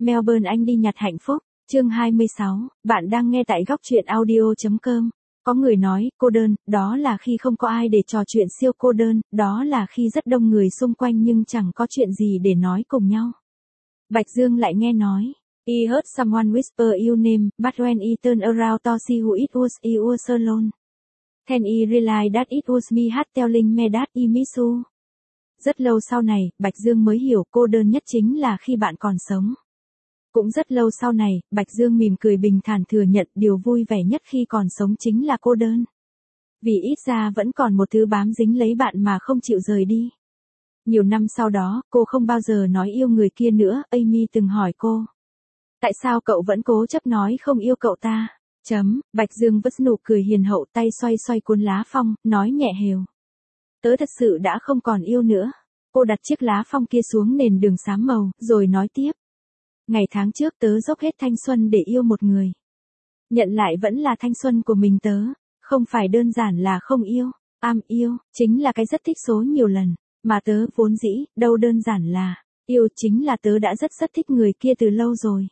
Melbourne Anh đi nhặt hạnh phúc, chương 26, bạn đang nghe tại góc truyện audio.com. Có người nói, cô đơn, đó là khi không có ai để trò chuyện, siêu cô đơn, đó là khi rất đông người xung quanh nhưng chẳng có chuyện gì để nói cùng nhau. Bạch Dương lại nghe nói, he heard someone whisper your name, but when he turned around to see who it was alone. Then he realized that it was me had telling me that he miss you. Rất lâu sau này, Bạch Dương mới hiểu cô đơn nhất chính là khi bạn còn sống. Cũng rất lâu sau này, Bạch Dương mỉm cười bình thản thừa nhận điều vui vẻ nhất khi còn sống chính là cô đơn. Vì ít ra vẫn còn một thứ bám dính lấy bạn mà không chịu rời đi. Nhiều năm sau đó, cô không bao giờ nói yêu người kia nữa. Amy từng hỏi cô, tại sao cậu vẫn cố chấp nói không yêu cậu ta? Bạch Dương vất nụ cười hiền hậu, tay xoay xoay cuốn lá phong, nói nhẹ hều. Tớ thật sự đã không còn yêu nữa. Cô đặt chiếc lá phong kia xuống nền đường xám màu, rồi nói tiếp. Ngày tháng trước tớ dốc hết thanh xuân để yêu một người. Nhận lại vẫn là thanh xuân của mình tớ, không phải đơn giản là không yêu. Yêu, chính là cái rất thích số nhiều lần, mà tớ vốn dĩ, đâu đơn giản là, yêu chính là tớ đã rất thích người kia từ lâu rồi.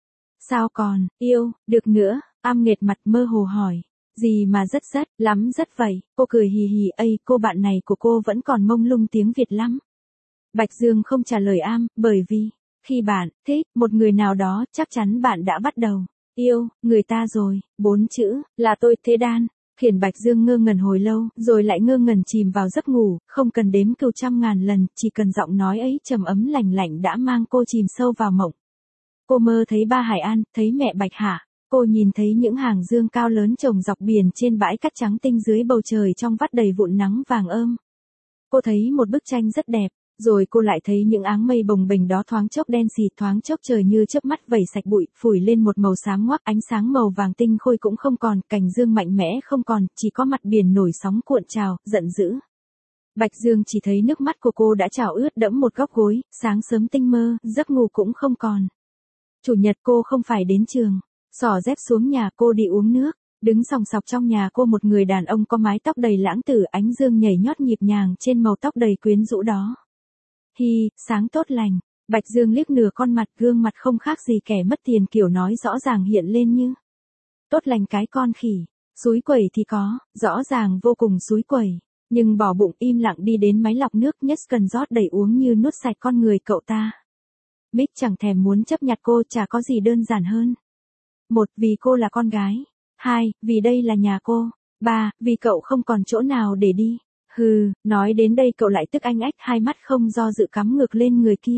Sao còn, yêu, được nữa, nghệt mặt mơ hồ hỏi. Gì mà rất lắm rất vậy, cô cười hì hì. Cô bạn này của cô vẫn còn mông lung tiếng Việt lắm. Bạch Dương không trả lời bởi vì, khi bạn thích một người nào đó, chắc chắn bạn đã bắt đầu yêu người ta rồi. 4 chữ, là tôi thế đan, khiến Bạch Dương ngơ ngẩn hồi lâu, rồi lại ngơ ngẩn chìm vào giấc ngủ, không cần đếm cừu trăm ngàn lần, chỉ cần giọng nói ấy trầm ấm lành lạnh đã mang cô chìm sâu vào mộng. Cô mơ thấy ba Hải An, thấy mẹ Bạch Hạ. Cô nhìn thấy những hàng dương cao lớn chồng dọc biển trên bãi cát trắng tinh dưới bầu trời trong vắt đầy vụn nắng vàng ươm. Cô thấy một bức tranh rất đẹp, rồi cô lại thấy những áng mây bồng bềnh đó thoáng chốc đen xì, thoáng chốc trời như chớp mắt vẩy sạch bụi, phủi lên một màu xám ngoác, ánh sáng màu vàng tinh khôi cũng không còn, cành dương mạnh mẽ không còn, chỉ có mặt biển nổi sóng cuộn trào, giận dữ. Bạch Dương chỉ thấy nước mắt của cô đã trào ướt đẫm một góc gối, sáng sớm tinh mơ, giấc ngủ cũng không còn. Chủ nhật cô không phải đến trường. Xỏ dép xuống nhà, cô đi uống nước. Đứng sòng sọc trong nhà cô một người đàn ông có mái tóc đầy lãng tử, ánh dương nhảy nhót nhịp nhàng trên màu tóc đầy quyến rũ đó. Sáng tốt lành. Bạch Dương liếc nửa con mặt, gương mặt không khác gì kẻ mất tiền, kiểu nói rõ ràng hiện lên như tốt lành cái con khỉ. Xúi quẩy thì có, rõ ràng vô cùng xúi quẩy. Nhưng bỏ bụng im lặng đi đến máy lọc nước, nhất cần rót đầy uống như nuốt sạch con người cậu ta. Mick chẳng thèm muốn chấp nhặt cô, chả có gì đơn giản hơn. 1. Vì cô là con gái. 2. Vì đây là nhà cô. 3. Vì cậu không còn chỗ nào để đi. Nói đến đây cậu lại tức anh ách, hai mắt không do dự cắm ngược lên người kia.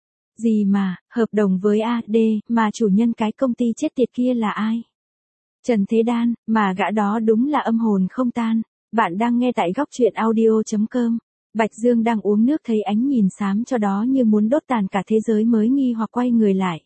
Gì mà, hợp đồng với AD, mà chủ nhân cái công ty chết tiệt kia là ai? Trần Thế Đan, mà gã đó đúng là âm hồn không tan. Bạn đang nghe tại góc truyện audio.com. Bạch Dương đang uống nước thấy ánh nhìn xám cho đó như muốn đốt tàn cả thế giới mới nghi hoặc quay người lại.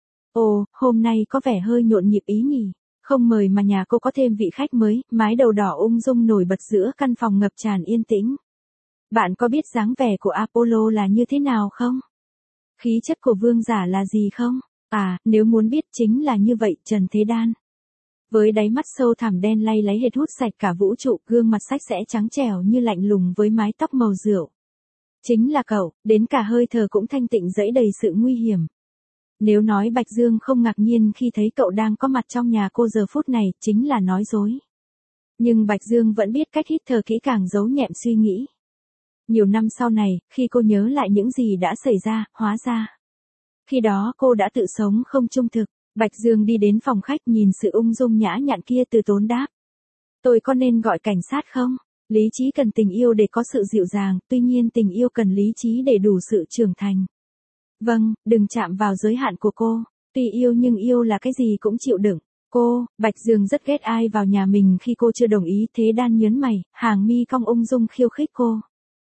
Ồ, hôm nay có vẻ hơi nhộn nhịp ý nhỉ. Không mời mà nhà cô có thêm vị khách mới, mái đầu đỏ ung dung nổi bật giữa căn phòng ngập tràn yên tĩnh. Bạn có biết dáng vẻ của Apollo là như thế nào không? Khí chất của vương giả là gì không? Nếu muốn biết chính là như vậy. Trần Thế Đan, với đáy mắt sâu thẳm đen lay lấy hệt hút sạch cả vũ trụ, gương mặt sạch sẽ trắng trẻo như lạnh lùng với mái tóc màu rượu. Chính là cậu, đến cả hơi thở cũng thanh tịnh dẫy đầy sự nguy hiểm. Nếu nói Bạch Dương không ngạc nhiên khi thấy cậu đang có mặt trong nhà cô giờ phút này, chính là nói dối. Nhưng Bạch Dương vẫn biết cách hít thở kỹ càng, giấu nhẹm suy nghĩ. Nhiều năm sau này, khi cô nhớ lại những gì đã xảy ra, hóa ra khi đó cô đã tự sống không trung thực. Bạch Dương đi đến phòng khách, nhìn sự ung dung nhã nhặn kia, từ tốn đáp. Tôi có nên gọi cảnh sát không? Lý trí cần tình yêu để có sự dịu dàng, tuy nhiên tình yêu cần lý trí để đủ sự trưởng thành. Vâng, đừng chạm vào giới hạn của cô. Tuy yêu nhưng yêu là cái gì cũng chịu đựng. Bạch Dương rất ghét ai vào nhà mình khi cô chưa đồng ý. Thế Đan nhớn mày, hàng mi cong ung dung khiêu khích cô.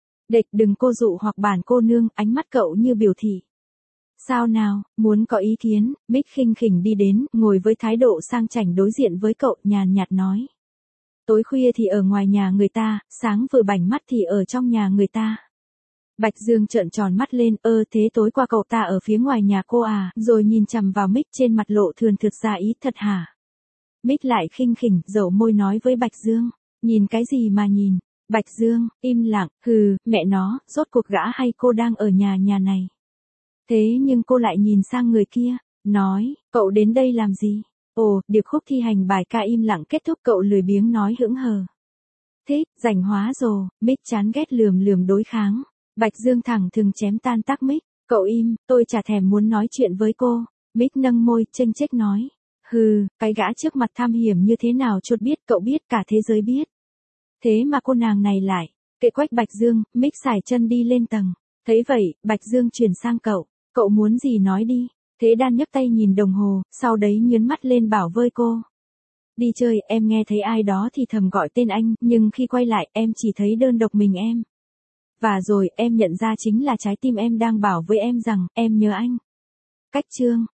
Đừng cô dụ hoặc bản cô nương, ánh mắt cậu như biểu thị. Sao nào, muốn có ý kiến? Mick khinh khỉnh đi đến, ngồi với thái độ sang chảnh đối diện với cậu, nhàn nhạt nói. Tối khuya thì ở ngoài nhà người ta, sáng vừa bảnh mắt thì ở trong nhà người ta. Bạch Dương trợn tròn mắt lên, thế tối qua cậu ta ở phía ngoài nhà cô à? Rồi nhìn chằm vào Mick, trên mặt lộ thườn thượt ra ý, thật hả? Mick lại khinh khỉnh, dẩu môi nói với Bạch Dương. Nhìn cái gì mà nhìn? Bạch Dương, im lặng, mẹ nó, rốt cuộc gã hay cô đang ở nhà này. Thế nhưng cô lại nhìn sang người kia, nói, cậu đến đây làm gì? Ồ, điệp khúc thi hành bài ca im lặng kết thúc, cậu lười biếng nói hững hờ. Thích, rảnh hóa rồ, Mick chán ghét lườm lườm đối kháng. Bạch Dương thẳng thừng chém tan tác Mick, cậu im, tôi chả thèm muốn nói chuyện với cô. Mick nâng môi, chênh chếch nói. Hừ, cái gã trước mặt tham hiểm như thế nào chuột biết, cậu biết, cả thế giới biết. Thế mà cô nàng này lại, kệ quách Bạch Dương, Mick xải chân đi lên tầng. Thấy vậy, Bạch Dương chuyển sang cậu muốn gì nói đi. Thế Đan nhấc tay nhìn đồng hồ, sau đấy nhướng mắt lên bảo với cô. Đi chơi, em nghe thấy ai đó thì thầm gọi tên anh, nhưng khi quay lại em chỉ thấy đơn độc mình em. Và rồi em nhận ra chính là trái tim em đang bảo với em rằng em nhớ anh. Cách chương